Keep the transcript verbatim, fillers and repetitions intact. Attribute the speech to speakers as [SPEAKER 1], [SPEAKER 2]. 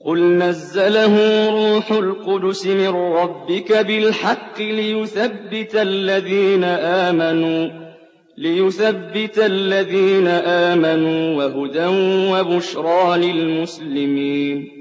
[SPEAKER 1] قُلْ نَزَّلَهُ رُوحُ الْقُدُسِ مِن رَّبِّكَ بِالْحَقِّ لِيُثَبِّتَ الَّذِينَ آمَنُوا لِيُثَبِّتَ الَّذِينَ آمَنُوا وَهُدًى وَبُشْرَىٰ لِلْمُسْلِمِينَ